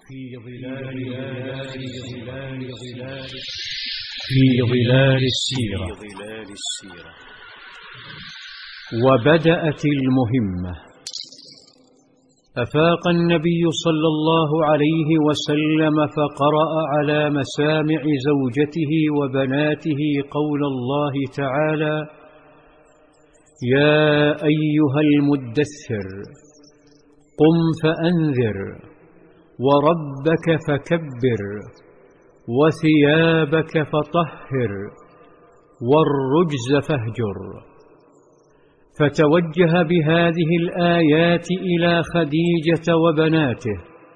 في ظلال السيرة. وبدأت المهمة. أفاق النبي صلى الله عليه وسلم فقرأ على مسامع زوجته وبناته قول الله تعالى: يا أيها المدثر قم فأنذر وربك فكبر وثيابك فطهر والرجز فاهجر. فتوجه بهذه الآيات إلى خديجة وبناته،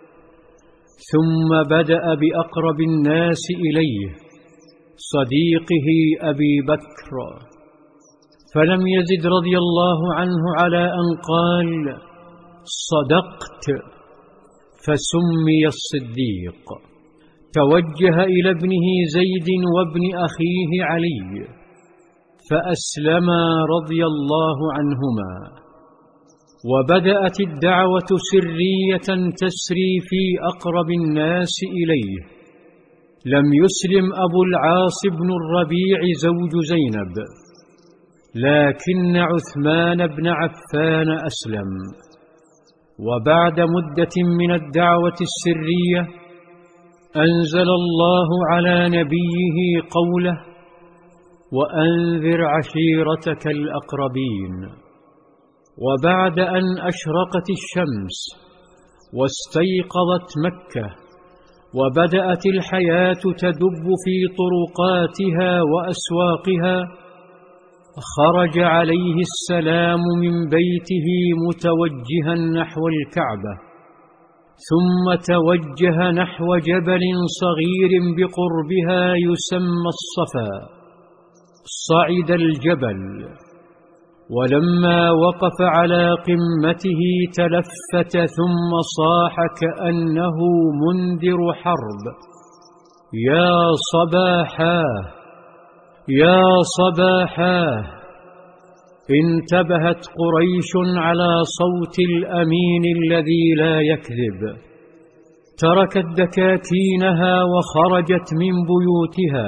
ثم بدأ بأقرب الناس إليه صديقه أبي بكر، فلم يزد رضي الله عنه على أن قال: صدقت، فسمي الصديق. توجه إلى ابنه زيد وابن أخيه علي، فأسلما رضي الله عنهما. وبدأت الدعوة سرية تسري في أقرب الناس إليه. لم يسلم أبو العاص بن الربيع زوج زينب، لكن عثمان بن عفان أسلم. وبعد مدة من الدعوة السرية أنزل الله على نبيه قوله: وأنذر عشيرتك الأقربين. وبعد أن أشرقت الشمس واستيقظت مكة وبدأت الحياة تدب في طرقاتها وأسواقها، خرج عليه السلام من بيته متوجها نحو الكعبة، ثم توجه نحو جبل صغير بقربها يسمى الصفا. صعد الجبل، ولما وقف على قمته تلفت ثم صاح كأنه منذر حرب: يا صباحاه يا صباحاه. انتبهت قريش على صوت الأمين الذي لا يكذب، تركت دكاكينها وخرجت من بيوتها.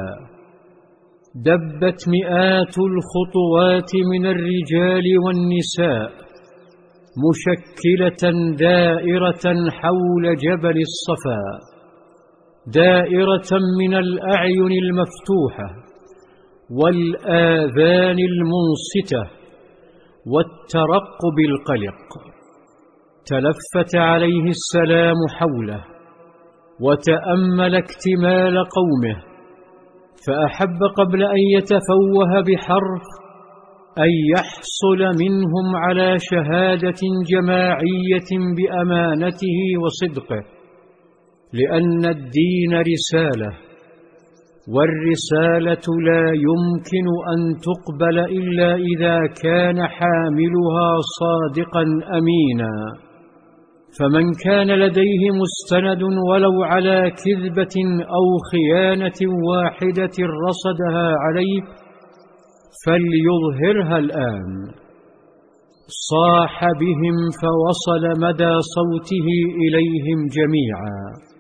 دبت مئات الخطوات من الرجال والنساء مشكلة دائرة حول جبل الصفا، دائرة من الأعين المفتوحة والآذان المنصتة والترقب القلق. تلفت عليه السلام حوله وتأمل اكتمال قومه، فأحب قبل أن يتفوه بحرف أن يحصل منهم على شهادة جماعية بأمانته وصدقه، لأن الدين رسالة، والرسالة لا يمكن أن تقبل إلا إذا كان حاملها صادقا أمينا. فمن كان لديه مستند ولو على كذبة أو خيانة واحدة رصدها عليه فليظهرها الآن. صاح بهم فوصل مدى صوته إليهم جميعا.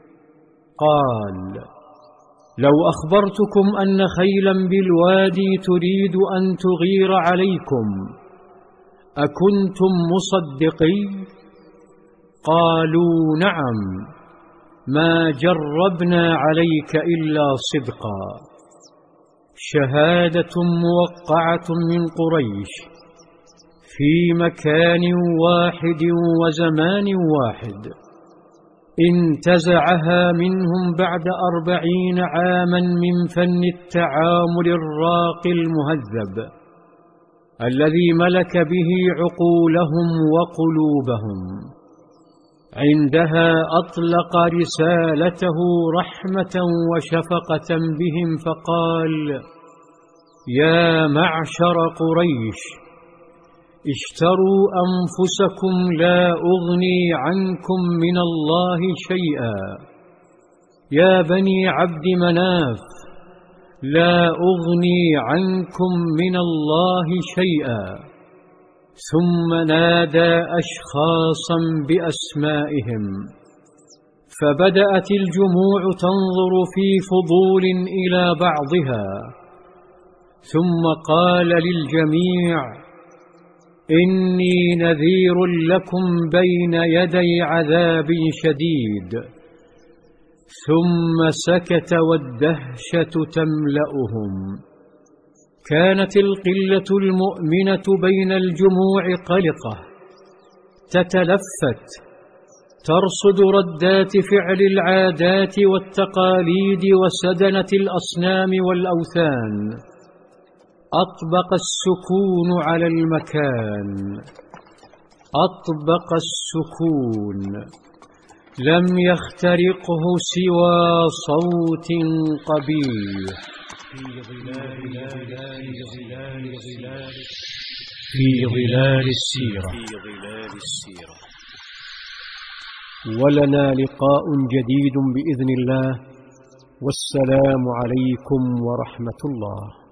قال: لو أخبرتكم أن خيلا بالوادي تريد أن تغير عليكم أكنتم مصدقين؟ قالوا: نعم، ما جربنا عليك إلا صدقا. شهادة موقعة من قريش في مكان واحد وزمان واحد، انتزعها منهم بعد 40 عاما من فن التعامل الراقي المهذب الذي ملك به عقولهم وقلوبهم. عندها أطلق رسالته رحمة وشفقة بهم فقال: يا معشر قريش، اشتروا أنفسكم لا أغني عنكم من الله شيئا. يا بني عبد مناف، لا أغني عنكم من الله شيئا. ثم نادى أشخاصا بأسمائهم فبدأت الجموع تنظر في فضول إلى بعضها، ثم قال للجميع: إني نذير لكم بين يدي عذاب شديد. ثم سكت والدهشة تملأهم. كانت القلة المؤمنة بين الجموع قلقة، تتلفت، ترصد ردات فعل العادات والتقاليد وسدنة الأصنام والأوثان. أطبق السكون على المكان، أطبق السكون، لم يخترقه سوى صوت قبيح. في ظلال السيرة. ولنا لقاء جديد بإذن الله، والسلام عليكم ورحمة الله.